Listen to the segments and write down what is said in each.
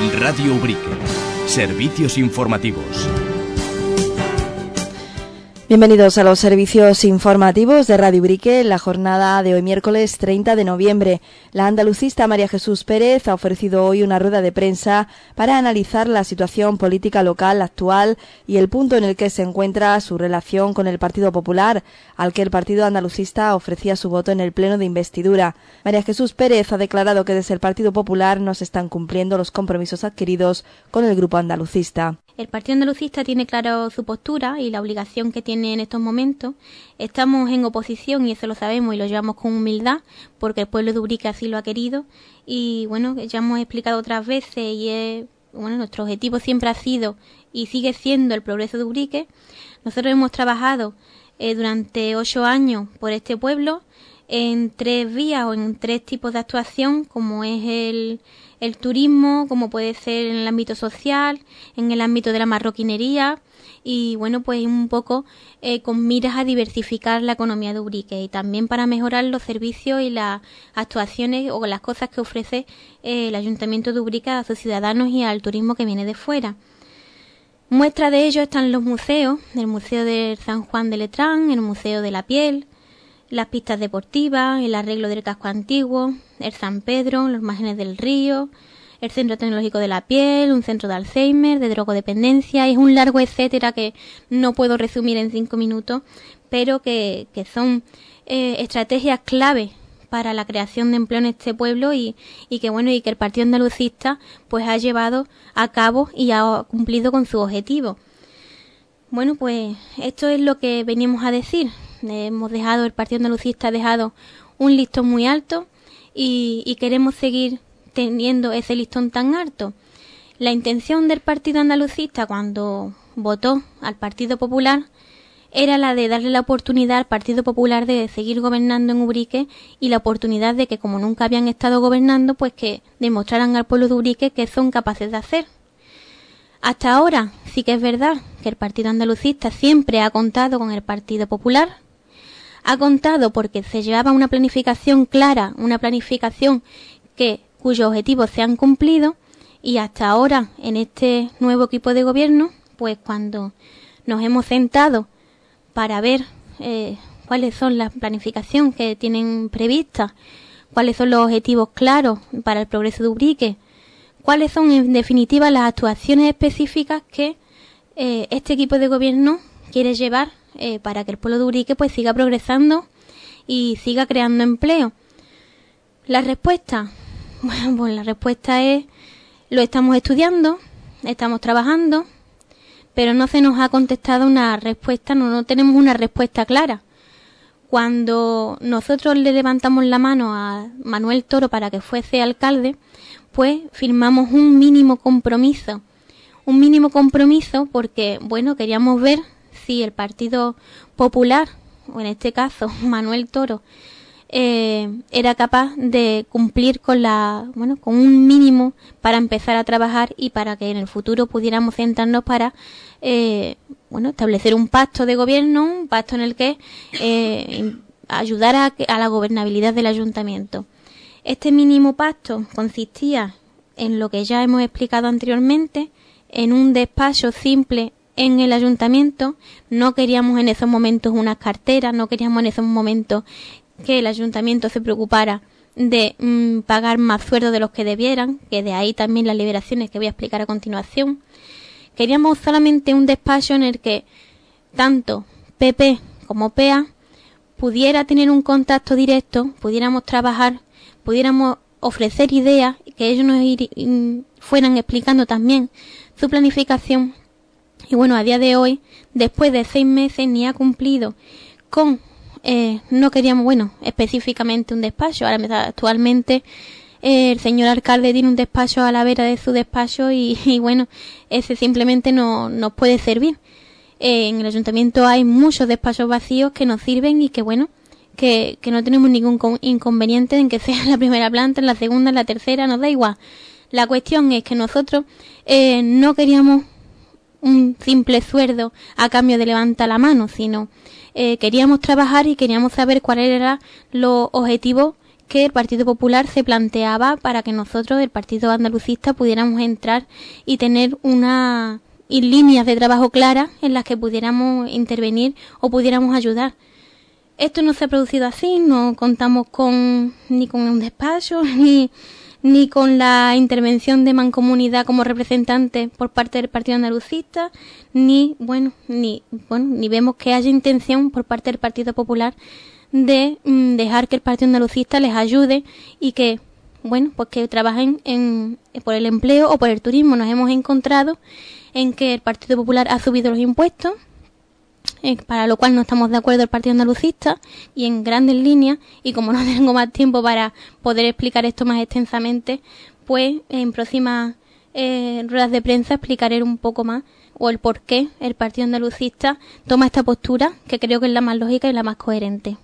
Radio Ubrique. Servicios informativos. Bienvenidos a los servicios informativos de Radio Ubrique en la jornada de hoy miércoles 30 de noviembre. La andalucista María Jesús Pérez ha ofrecido hoy una rueda de prensa para analizar la situación política local actual y el punto en el que se encuentra su relación con el Partido Popular, al que el partido andalucista ofrecía su voto en el pleno de investidura. María Jesús Pérez ha declarado que desde el Partido Popular no se están cumpliendo los compromisos adquiridos con el grupo andalucista. El Partido Andalucista tiene claro su postura y la obligación que tiene en estos momentos. Estamos en oposición y eso lo sabemos y lo llevamos con humildad porque el pueblo de Ubrique así lo ha querido. Y bueno, ya hemos explicado otras veces y nuestro objetivo siempre ha sido y sigue siendo el progreso de Ubrique. Nosotros hemos trabajado durante 8 años por este pueblo en 3 vías o en 3 tipos de actuación, como es el turismo, como puede ser en el ámbito social, en el ámbito de la marroquinería y bueno, pues un poco con miras a diversificar la economía de Ubrique y también para mejorar los servicios y las actuaciones o las cosas que ofrece el Ayuntamiento de Ubrique a sus ciudadanos y al turismo que viene de fuera. Muestra de ello están los museos, el Museo de San Juan de Letrán, el Museo de la Piel, las pistas deportivas, el arreglo del casco antiguo, el San Pedro, los márgenes del río, el Centro Tecnológico de la Piel, un centro de Alzheimer, de drogodependencia. Es un largo etcétera que no puedo resumir en 5 minutos, pero que son estrategias clave para la creación de empleo en este pueblo y que el Partido Andalucista pues ha llevado a cabo y ha cumplido con su objetivo. Bueno, pues esto es lo que veníamos a decir. El Partido Andalucista ha dejado un listón muy alto y queremos seguir teniendo ese listón tan alto. La intención del Partido Andalucista cuando votó al Partido Popular era la de darle la oportunidad al Partido Popular de seguir gobernando en Ubrique y la oportunidad de que, como nunca habían estado gobernando, pues que demostraran al pueblo de Ubrique que son capaces de hacer. Hasta ahora sí que es verdad que el Partido Andalucista siempre ha contado con el Partido Popular. Ha contado porque se llevaba una planificación clara, una planificación cuyos objetivos se han cumplido y hasta ahora en este nuevo equipo de gobierno, pues cuando nos hemos sentado para ver cuáles son las planificaciones que tienen previstas, cuáles son los objetivos claros para el progreso de Ubrique, cuáles son en definitiva las actuaciones específicas que este equipo de gobierno quiere llevar para que el pueblo de Ubrique pues siga progresando y siga creando empleo. La respuesta, bueno, pues la respuesta es: lo estamos estudiando, estamos trabajando, pero no se nos ha contestado una respuesta, no tenemos una respuesta clara. Cuando nosotros le levantamos la mano a Manuel Toro para que fuese alcalde, pues firmamos un mínimo compromiso porque, queríamos ver si el Partido Popular, o en este caso Manuel Toro, era capaz de cumplir con un mínimo para empezar a trabajar y para que en el futuro pudiéramos sentarnos para establecer un pacto de gobierno, un pacto en el que ayudara a la gobernabilidad del ayuntamiento. Este mínimo pacto consistía en lo que ya hemos explicado anteriormente, en un despacho simple en el ayuntamiento. No queríamos en esos momentos unas carteras, no queríamos en esos momentos que el ayuntamiento se preocupara de pagar más sueldo de los que debieran, que de ahí también las liberaciones que voy a explicar a continuación. Queríamos solamente un despacho en el que tanto PP como PEA pudiera tener un contacto directo, pudiéramos trabajar, pudiéramos ofrecer ideas, que ellos nos fueran explicando también su planificación. Y a día de hoy, después de 6 meses, ni ha cumplido con no queríamos, específicamente un despacho. Ahora actualmente el señor alcalde tiene un despacho a la vera de su despacho y ese simplemente no nos puede servir. En el ayuntamiento hay muchos despachos vacíos que nos sirven y que no tenemos ningún inconveniente en que sea en la primera planta, en la segunda, en la tercera, nos da igual. La cuestión es que nosotros no queríamos un simple sueldo a cambio de levantar la mano, sino queríamos trabajar y queríamos saber cuáles eran los objetivos que el Partido Popular se planteaba para que nosotros, el Partido Andalucista, pudiéramos entrar y tener y líneas de trabajo claras en las que pudiéramos intervenir o pudiéramos ayudar. Esto no se ha producido así, no contamos ni con un despacho, ni con la intervención de Mancomunidad como representante por parte del Partido Andalucista, ni vemos que haya intención por parte del Partido Popular de dejar que el Partido Andalucista les ayude y que que trabajen por el empleo o por el turismo. Nos hemos encontrado en que el Partido Popular ha subido los impuestos, para lo cual no estamos de acuerdo el Partido Andalucista, y en grandes líneas, y como no tengo más tiempo para poder explicar esto más extensamente, pues en próximas ruedas de prensa explicaré un poco más o el por qué el Partido Andalucista toma esta postura, que creo que es la más lógica y la más coherente.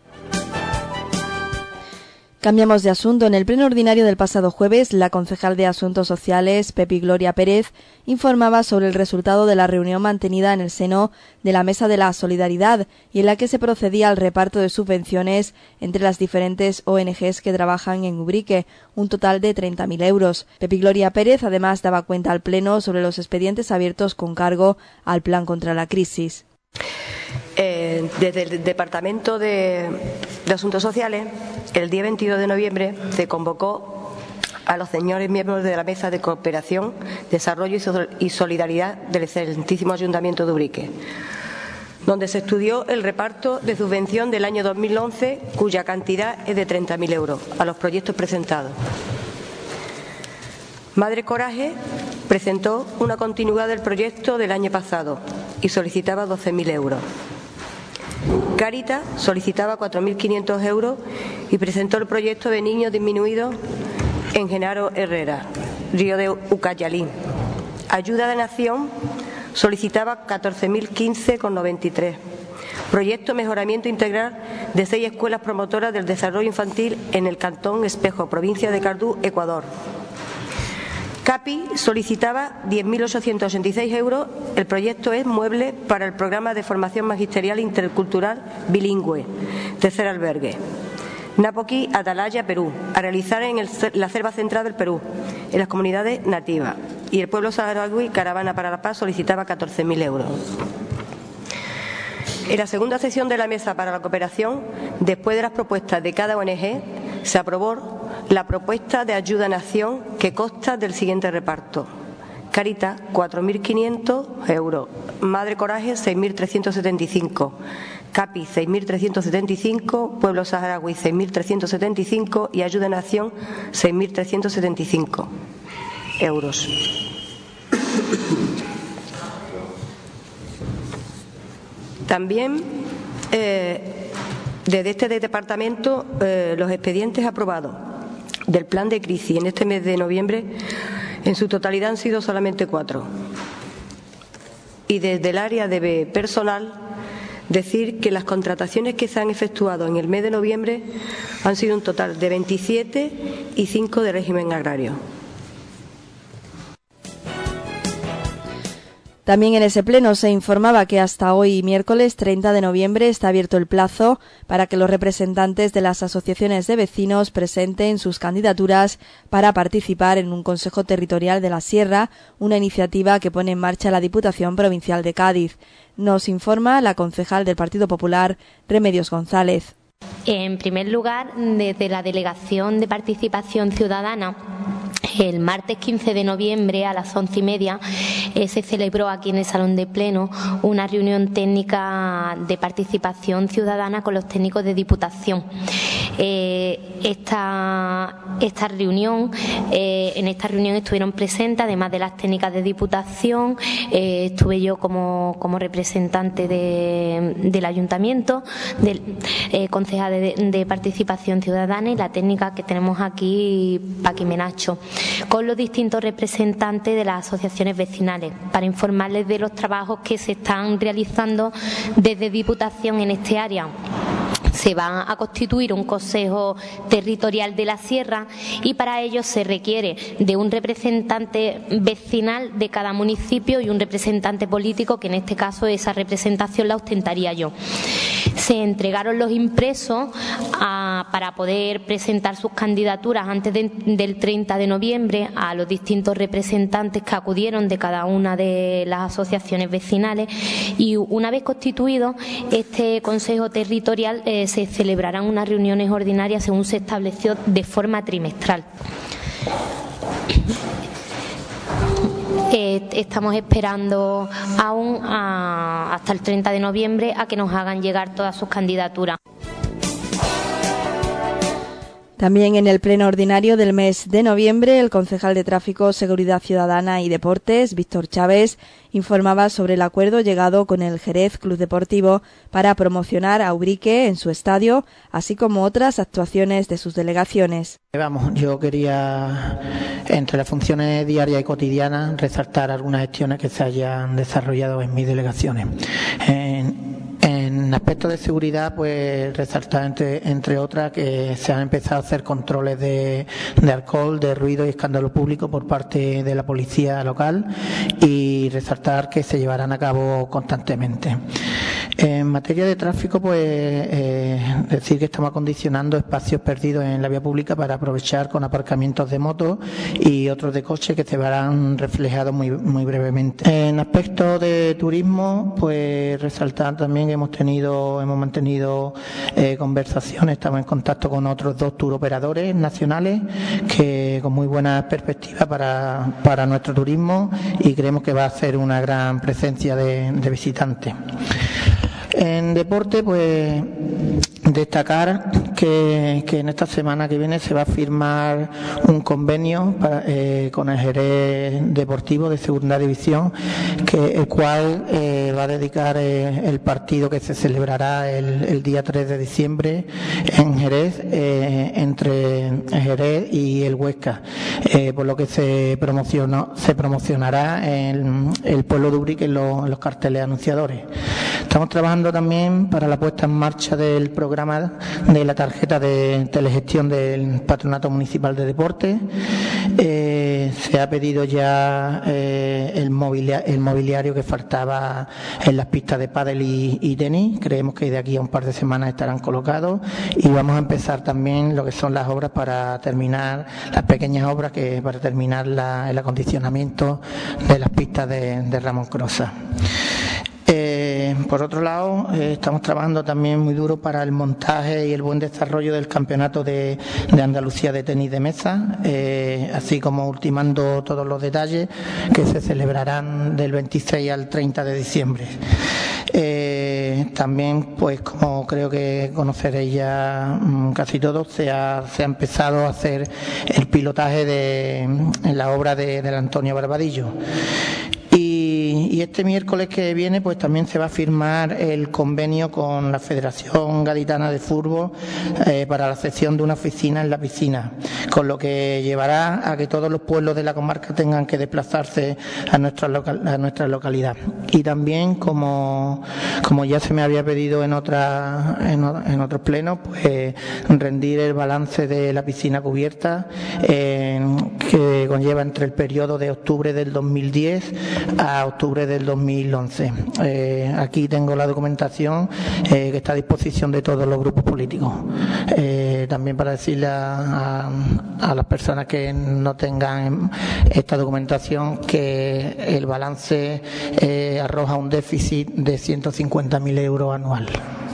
Cambiamos de asunto. En el pleno ordinario del pasado jueves, la concejal de Asuntos Sociales, Pepi Gloria Pérez, informaba sobre el resultado de la reunión mantenida en el seno de la Mesa de la Solidaridad y en la que se procedía al reparto de subvenciones entre las diferentes ONGs que trabajan en Ubrique, un total de 30.000 euros. Pepi Gloria Pérez además daba cuenta al Pleno sobre los expedientes abiertos con cargo al Plan contra la Crisis. Desde el Departamento de Asuntos Sociales, el día 22 de noviembre se convocó a los señores miembros de la Mesa de Cooperación, Desarrollo y Solidaridad del excelentísimo Ayuntamiento de Ubrique, donde se estudió el reparto de subvención del año 2011, cuya cantidad es de 30.000 euros, a los proyectos presentados. Madre Coraje presentó una continuidad del proyecto del año pasado y solicitaba 12.000 euros. Cáritas solicitaba 4.500 euros y presentó el proyecto de niños disminuidos en Genaro Herrera, Río de Ucayalí. Ayuda de Nación solicitaba 14.015,93. Proyecto Mejoramiento Integral de 6 escuelas promotoras del desarrollo infantil en el Cantón Espejo, provincia de Cardú, Ecuador. CAPI solicitaba 10.886 euros. El proyecto es Mueble para el programa de formación magisterial intercultural bilingüe, tercer albergue. Napoqui, Atalaya, Perú, a realizar en la selva central del Perú, en las comunidades nativas. Y el pueblo saharaui, Caravana para la Paz, solicitaba 14.000 euros. En la segunda sesión de la Mesa para la Cooperación, después de las propuestas de cada ONG, se aprobó la propuesta de Ayuda Nación, que consta del siguiente reparto: Cáritas, 4.500 euros; Madre Coraje, 6.375; CAPI, 6.375; Pueblo Saharaui, 6.375; y Ayuda Nación, 6.375 euros. También desde este departamento los expedientes aprobados del plan de crisis en este mes de noviembre en su totalidad han sido solamente 4. Y desde el área de personal decir que las contrataciones que se han efectuado en el mes de noviembre han sido un total de 27 y 5 de régimen agrario. También en ese pleno se informaba que hasta hoy, miércoles 30 de noviembre, está abierto el plazo para que los representantes de las asociaciones de vecinos presenten sus candidaturas para participar en un Consejo Territorial de la Sierra, una iniciativa que pone en marcha la Diputación Provincial de Cádiz. Nos informa la concejal del Partido Popular, Remedios González. En primer lugar, desde la Delegación de Participación Ciudadana, el martes 15 de noviembre a las 11:30 se celebró aquí en el Salón de Pleno una reunión técnica de participación ciudadana con los técnicos de Diputación. Esta reunión, en esta reunión estuvieron presentes, además de las técnicas de Diputación, estuve yo como representante del Ayuntamiento, concejal de Participación Ciudadana, y la técnica que tenemos aquí, Paqui Menacho, con los distintos representantes de las asociaciones vecinales, para informarles de los trabajos que se están realizando desde Diputación en este área. Se va a constituir un Consejo Territorial de la Sierra y para ello se requiere de un representante vecinal de cada municipio y un representante político, que en este caso esa representación la ostentaría yo. Se entregaron los impresos para poder presentar sus candidaturas antes del 30 de noviembre a los distintos representantes que acudieron de cada una de las asociaciones vecinales, y una vez constituido este Consejo Territorial se celebrarán unas reuniones ordinarias según se estableció de forma trimestral. Estamos esperando aún hasta el 30 de noviembre a que nos hagan llegar todas sus candidaturas. También en el pleno ordinario del mes de noviembre, el concejal de Tráfico, Seguridad Ciudadana y Deportes, Víctor Chávez, informaba sobre el acuerdo llegado con el Jerez Club Deportivo para promocionar a Ubrique en su estadio, así como otras actuaciones de sus delegaciones. Yo quería, entre las funciones diarias y cotidianas, resaltar algunas gestiones que se hayan desarrollado en mis delegaciones. En aspectos de seguridad, pues resaltar entre otras que se han empezado a hacer controles de alcohol, de ruido y escándalo público por parte de la policía local, y resaltar que se llevarán a cabo constantemente. En materia de tráfico, pues decir que estamos acondicionando espacios perdidos en la vía pública para aprovechar con aparcamientos de motos y otros de coche, que se verán reflejados muy brevemente. En aspectos de turismo, pues resaltar también que hemos mantenido conversaciones, estamos en contacto con otros 2 turoperadores nacionales que con muy buenas perspectivas para nuestro turismo, y creemos que va a ser una gran presencia de visitantes. En deporte, pues destacar que en esta semana que viene se va a firmar un convenio con el Jerez Deportivo de Segunda División, el cual va a dedicar el partido que se celebrará el día 3 de diciembre en Jerez, entre Jerez y el Huesca, por lo que se promocionará el pueblo de Ubrique en los carteles anunciadores. Estamos trabajando también para la puesta en marcha del programa de la tarjeta de telegestión del Patronato Municipal de Deportes. Se ha pedido ya el mobiliario que faltaba en las pistas de pádel y tenis. Creemos que de aquí a un par de semanas estarán colocados, y vamos a empezar también lo que son las obras para terminar, las pequeñas obras para terminar el acondicionamiento de las pistas de Ramón Crosa. Por otro lado, estamos trabajando también muy duro para el montaje y el buen desarrollo del campeonato de Andalucía de tenis de mesa, así como ultimando todos los detalles que se celebrarán del 26 al 30 de diciembre. También, pues como creo que conoceréis ya casi todos, se ha empezado a hacer el pilotaje en la obra del Antonio Barbadillo. Y este miércoles que viene, pues también se va a firmar el convenio con la Federación Gaditana de Fútbol para la cesión de una oficina en la piscina, con lo que llevará a que todos los pueblos de la comarca tengan que desplazarse a nuestra localidad. Y también, como ya se me había pedido en otros plenos, pues rendir el balance de la piscina cubierta que conlleva entre el periodo de octubre del 2010 a octubre del 2011. Aquí tengo la documentación que está a disposición de todos los grupos políticos. También para decirle a las personas que no tengan esta documentación que el balance arroja un déficit de 150.000 euros anual.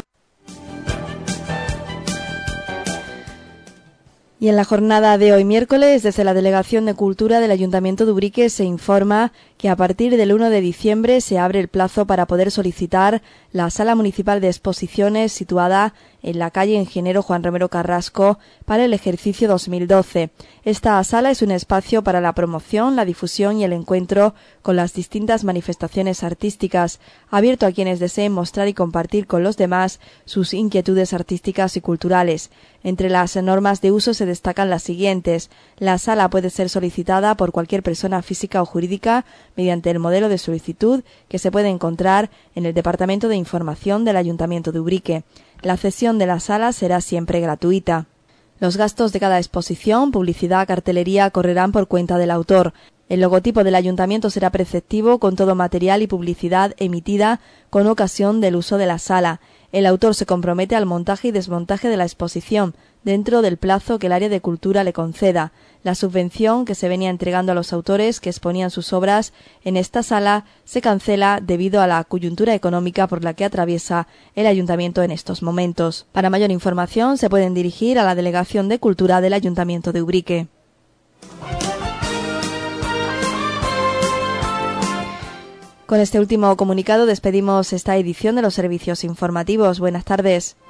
Y en la jornada de hoy miércoles, desde la Delegación de Cultura del Ayuntamiento de Ubrique se informa que a partir del 1 de diciembre se abre el plazo para poder solicitar la Sala Municipal de Exposiciones situada en la calle Ingeniero Juan Romero Carrasco para el ejercicio 2012. Esta sala es un espacio para la promoción, la difusión y el encuentro con las distintas manifestaciones artísticas, abierto a quienes deseen mostrar y compartir con los demás sus inquietudes artísticas y culturales. Entre las normas de uso se destacan las siguientes. La sala puede ser solicitada por cualquier persona física o jurídica mediante el modelo de solicitud que se puede encontrar en el Departamento de Información del Ayuntamiento de Ubrique. La cesión de la sala será siempre gratuita. Los gastos de cada exposición, publicidad, cartelería, correrán por cuenta del autor. El logotipo del ayuntamiento será preceptivo con todo material y publicidad emitida con ocasión del uso de la sala. El autor se compromete al montaje y desmontaje de la exposición, dentro del plazo que el área de cultura le conceda. La subvención que se venía entregando a los autores que exponían sus obras en esta sala se cancela debido a la coyuntura económica por la que atraviesa el ayuntamiento en estos momentos. Para mayor información se pueden dirigir a la Delegación de Cultura del Ayuntamiento de Ubrique. Con este último comunicado despedimos esta edición de los servicios informativos. Buenas tardes.